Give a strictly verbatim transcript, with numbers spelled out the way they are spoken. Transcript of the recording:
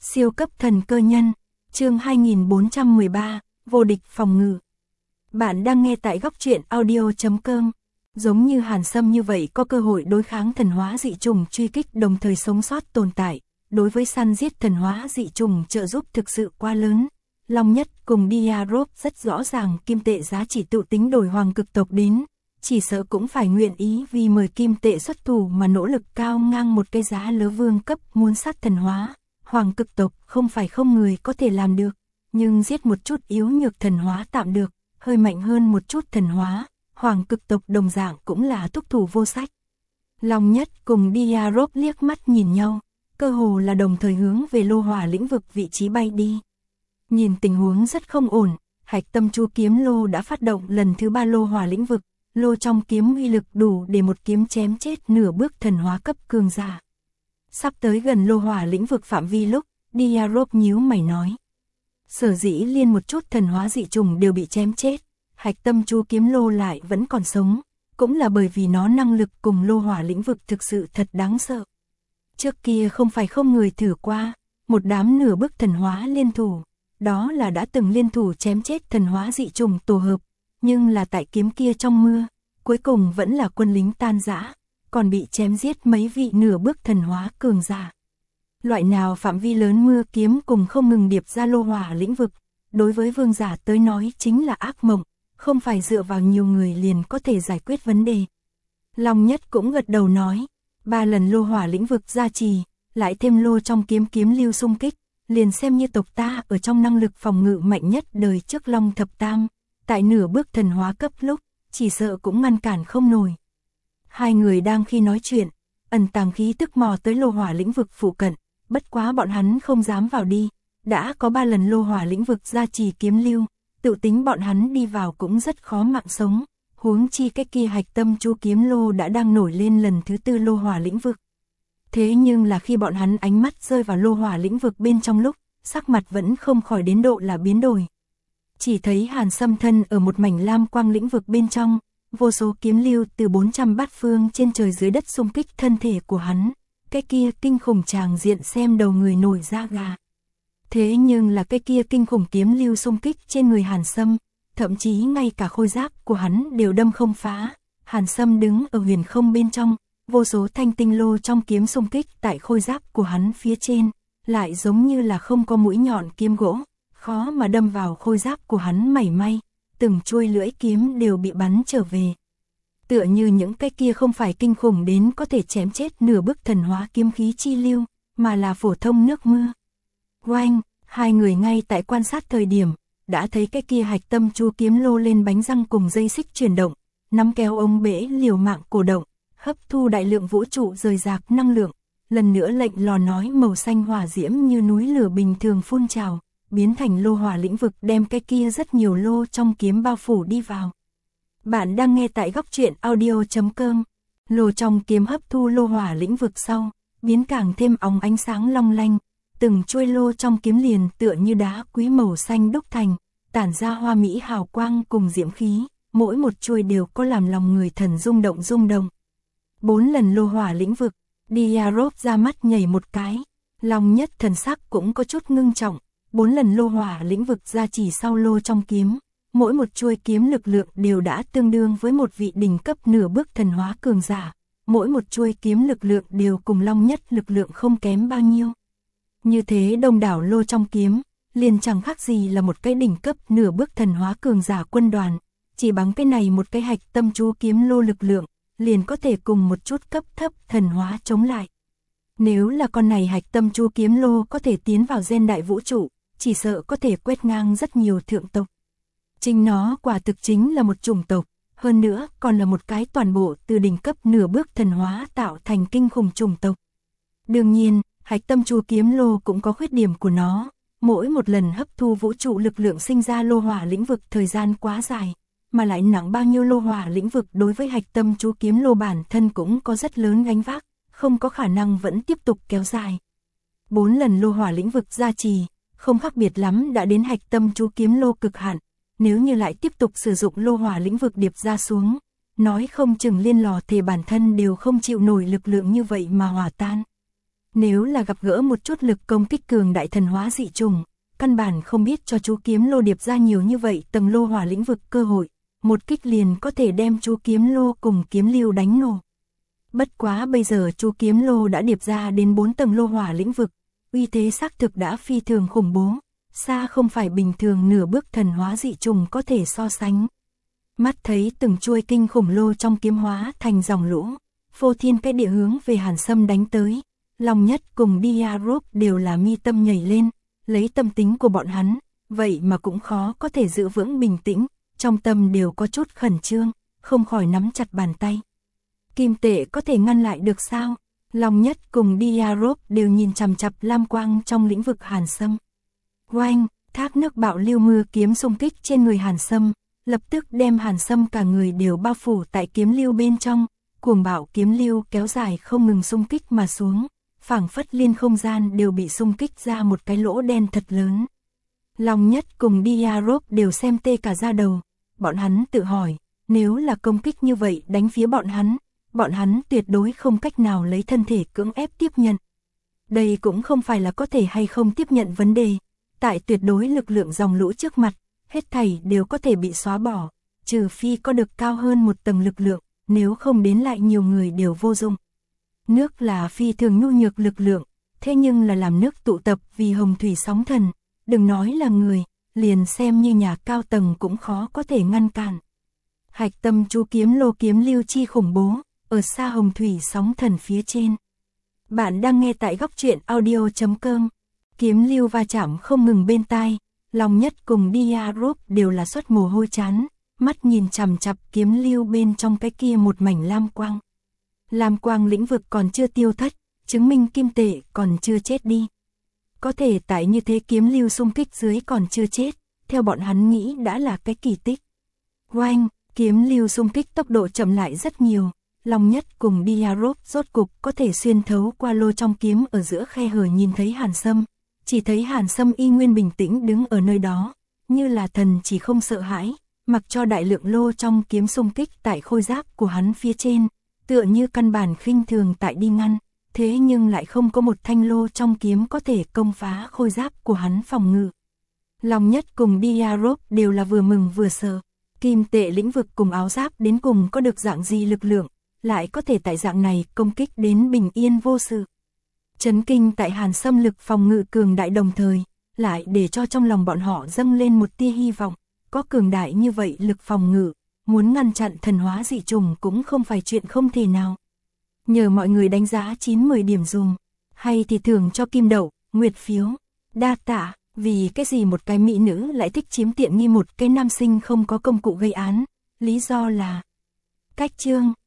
Siêu cấp thần cơ nhân, chương hai nghìn bốn trăm mười ba, vô địch phòng ngự. Bạn đang nghe tại góc truyện audio chấm com. Giống như Hàn Sâm như vậy có cơ hội đối kháng thần hóa dị trùng truy kích đồng thời sống sót tồn tại, đối với săn giết thần hóa dị trùng trợ giúp thực sự quá lớn. Long Nhất cùng Diarop rất rõ ràng kim tệ giá trị tự tính đổi hoàng cực tộc đến, chỉ sợ cũng phải nguyện ý vì mời kim tệ xuất thủ mà nỗ lực cao ngang một cái giá lớ vương cấp muốn sát thần hóa. Hoàng cực tộc không phải không người có thể làm được, nhưng giết một chút yếu nhược thần hóa tạm được, hơi mạnh hơn một chút thần hóa, hoàng cực tộc đồng dạng cũng là thúc thủ vô sách. Long Nhất cùng Diarop liếc mắt nhìn nhau, cơ hồ là đồng thời hướng về lô hỏa lĩnh vực vị trí bay đi. Nhìn tình huống rất không ổn, Hạch Tâm Chu kiếm lô đã phát động lần thứ ba lô hỏa lĩnh vực, lô trong kiếm uy lực đủ để một kiếm chém chết nửa bước thần hóa cấp cường giả. Sắp tới gần lô hỏa lĩnh vực phạm vi lúc, Diarop nhíu mày nói. Sở dĩ liên một chút thần hóa dị trùng đều bị chém chết, Hạch Tâm Chu kiếm lô lại vẫn còn sống, cũng là bởi vì nó năng lực cùng lô hỏa lĩnh vực thực sự thật đáng sợ. Trước kia không phải không người thử qua, một đám nửa bước thần hóa liên thủ, đó là đã từng liên thủ chém chết thần hóa dị trùng tổ hợp, nhưng là tại kiếm kia trong mưa, cuối cùng vẫn là quân lính tan rã, còn bị chém giết mấy vị nửa bước thần hóa cường giả. Loại nào phạm vi lớn mưa kiếm cùng không ngừng điệp ra lô hỏa lĩnh vực, đối với vương giả tới nói chính là ác mộng, không phải dựa vào nhiều người liền có thể giải quyết vấn đề. Long Nhất cũng gật đầu nói, ba lần lô hỏa lĩnh vực gia trì, lại thêm lô trong kiếm kiếm lưu xung kích, liền xem như tộc ta ở trong năng lực phòng ngự mạnh nhất đời trước Long Thập Tam, tại nửa bước thần hóa cấp lúc, chỉ sợ cũng ngăn cản không nổi. Hai người đang khi nói chuyện, ẩn tàng khí tức mò tới lô hỏa lĩnh vực phụ cận, bất quá bọn hắn không dám vào đi, đã có ba lần lô hỏa lĩnh vực gia trì kiếm lưu, tự tính bọn hắn đi vào cũng rất khó mạng sống, huống chi cái kia Hạch Tâm Chu kiếm lô đã đang nổi lên lần thứ tư lô hỏa lĩnh vực. Thế nhưng là khi bọn hắn ánh mắt rơi vào lô hỏa lĩnh vực bên trong lúc, sắc mặt vẫn không khỏi đến độ là biến đổi. Chỉ thấy Hàn Sâm thân ở một mảnh lam quang lĩnh vực bên trong, vô số kiếm lưu từ bốn trăm bát phương trên trời dưới đất xung kích thân thể của hắn, cái kia kinh khủng tràng diện xem đầu người nổi da gà. Thế nhưng là cái kia kinh khủng kiếm lưu xung kích trên người Hàn Sâm, thậm chí ngay cả khôi giáp của hắn đều đâm không phá. Hàn Sâm đứng ở huyền không bên trong, vô số thanh tinh lô trong kiếm xung kích tại khôi giáp của hắn phía trên, lại giống như là không có mũi nhọn kiếm gỗ, khó mà đâm vào khôi giáp của hắn mảy may, từng chuôi lưỡi kiếm đều bị bắn trở về. Tựa như những cái kia không phải kinh khủng đến có thể chém chết nửa bức thần hóa kiếm khí chi lưu, mà là phổ thông nước mưa. Oanh, hai người ngay tại quan sát thời điểm, đã thấy cái kia Hạch Tâm Chu kiếm lô lên bánh răng cùng dây xích chuyển động, nắm kéo ống bể liều mạng cổ động, hấp thu đại lượng vũ trụ rời rạc năng lượng, lần nữa lệnh lò nói màu xanh hỏa diễm như núi lửa bình thường phun trào, biến thành lô hỏa lĩnh vực đem cái kia rất nhiều lô trong kiếm bao phủ đi vào. Bạn đang nghe tại góc truyện audio chấm com. Lô trong kiếm hấp thu lô hỏa lĩnh vực sau, biến càng thêm óng ánh sáng long lanh, từng chuôi lô trong kiếm liền tựa như đá quý màu xanh đúc thành, tản ra hoa mỹ hào quang cùng diễm khí, mỗi một chuôi đều có làm lòng người thần rung động rung động. Bốn lần lô hỏa lĩnh vực, Diarop ra mắt nhảy một cái, Long Nhất thần sắc cũng có chút ngưng trọng, bốn lần lô hỏa lĩnh vực gia trì sau lô trong kiếm, mỗi một chuôi kiếm lực lượng đều đã tương đương với một vị đỉnh cấp nửa bước thần hóa cường giả, mỗi một chuôi kiếm lực lượng đều cùng Long Nhất lực lượng không kém bao nhiêu. Như thế đông đảo lô trong kiếm, liền chẳng khác gì là một cái đỉnh cấp nửa bước thần hóa cường giả quân đoàn, chỉ bằng cái này một cái Hạch Tâm Chu kiếm lô lực lượng, liền có thể cùng một chút cấp thấp thần hóa chống lại. Nếu là con này Hạch Tâm Chu kiếm lô có thể tiến vào gen đại vũ trụ, chỉ sợ có thể quét ngang rất nhiều thượng tộc. Chính nó quả thực chính là một chủng tộc, hơn nữa còn là một cái toàn bộ từ đỉnh cấp nửa bước thần hóa tạo thành kinh khủng chủng tộc. Đương nhiên, Hạch Tâm Chu kiếm lô cũng có khuyết điểm của nó, mỗi một lần hấp thu vũ trụ lực lượng sinh ra lô hỏa lĩnh vực thời gian quá dài, mà lại nặng bao nhiêu lô hỏa lĩnh vực đối với Hạch Tâm Chu kiếm lô bản thân cũng có rất lớn gánh vác, không có khả năng vẫn tiếp tục kéo dài. Bốn lần lô hỏa lĩnh vực gia trì, không khác biệt lắm đã đến Hạch Tâm Chu kiếm lô cực hạn, nếu như lại tiếp tục sử dụng lô hỏa lĩnh vực điệp ra xuống, nói không chừng liên lò thể bản thân đều không chịu nổi lực lượng như vậy mà hòa tan. Nếu là gặp gỡ một chút lực công kích cường đại thần hóa dị trùng, căn bản không biết cho chú kiếm lô điệp ra nhiều như vậy tầng lô hỏa lĩnh vực cơ hội, một kích liền có thể đem chú kiếm lô cùng kiếm lưu đánh nổ. Bất quá bây giờ chú kiếm lô đã điệp ra đến bốn tầng lô hỏa lĩnh vực, uy thế xác thực đã phi thường khủng bố, xa không phải bình thường nửa bước thần hóa dị trùng có thể so sánh. Mắt thấy từng chuôi kinh khủng lô trong kiếm hóa thành dòng lũ, phô thiên cái địa hướng về Hàn Sâm đánh tới, Long Nhất cùng Diarop đều là mi tâm nhảy lên, lấy tâm tính của bọn hắn, vậy mà cũng khó có thể giữ vững bình tĩnh, trong tâm đều có chút khẩn trương, không khỏi nắm chặt bàn tay. Kim tệ có thể ngăn lại được sao? Long Nhất cùng Diarop đều nhìn chằm chằm lam quang trong lĩnh vực Hàn Sâm. Oanh, thác nước bạo lưu mưa kiếm xung kích trên người Hàn Sâm, lập tức đem Hàn Sâm cả người đều bao phủ tại kiếm lưu bên trong, cuồng bạo kiếm lưu kéo dài không ngừng xung kích mà xuống, phảng phất liên không gian đều bị xung kích ra một cái lỗ đen thật lớn. Long Nhất cùng Diarop đều xem tê cả da đầu, bọn hắn tự hỏi, nếu là công kích như vậy đánh phía bọn hắn, bọn hắn tuyệt đối không cách nào lấy thân thể cưỡng ép tiếp nhận. Đây cũng không phải là có thể hay không tiếp nhận vấn đề, tại tuyệt đối lực lượng dòng lũ trước mặt, hết thảy đều có thể bị xóa bỏ, trừ phi có được cao hơn một tầng lực lượng, nếu không đến lại nhiều người đều vô dụng. Nước là phi thường nhu nhược lực lượng, thế nhưng là làm nước tụ tập vì hồng thủy sóng thần, đừng nói là người, liền xem như nhà cao tầng cũng khó có thể ngăn cản. Hạch tâm chú kiếm lô kiếm lưu chi khủng bố, ở xa hồng thủy sóng thần phía trên. Bạn đang nghe tại góc truyện audio chấm com, kiếm lưu va chạm không ngừng bên tai, Long Nhất cùng Diarop đều là xuất mồ hôi chán, mắt nhìn chằm chằm kiếm lưu bên trong cái kia một mảnh lam quang. Lam quang lĩnh vực còn chưa tiêu thất, chứng minh kim tệ còn chưa chết đi. Có thể tại như thế kiếm lưu xung kích dưới còn chưa chết, theo bọn hắn nghĩ đã là cái kỳ tích. Oanh, kiếm lưu xung kích tốc độ chậm lại rất nhiều, Long Nhất cùng Diarop rốt cục có thể xuyên thấu qua lô trong kiếm ở giữa khe hở nhìn thấy Hàn Sâm, chỉ thấy Hàn Sâm y nguyên bình tĩnh đứng ở nơi đó, như là thần chỉ không sợ hãi, mặc cho đại lượng lô trong kiếm xung kích tại khôi giáp của hắn phía trên, tựa như căn bản khinh thường tại đi ngăn, thế nhưng lại không có một thanh lô trong kiếm có thể công phá khôi giáp của hắn phòng ngự. Long Nhất cùng Diarop đều là vừa mừng vừa sợ, kim tệ lĩnh vực cùng áo giáp đến cùng có được dạng gì lực lượng, lại có thể tại dạng này công kích đến bình yên vô sự. Chấn kinh tại Hàn Sâm lực phòng ngự cường đại đồng thời, lại để cho trong lòng bọn họ dâng lên một tia hy vọng, có cường đại như vậy lực phòng ngự, muốn ngăn chặn thần hóa dị trùng cũng không phải chuyện không thể nào. Nhờ mọi người đánh giá chín mười điểm dùng, hay thì thưởng cho kim đậu, nguyệt phiếu, đa tạ, vì cái gì một cái mỹ nữ lại thích chiếm tiện nghi một cái nam sinh không có công cụ gây án, lý do là cách chương.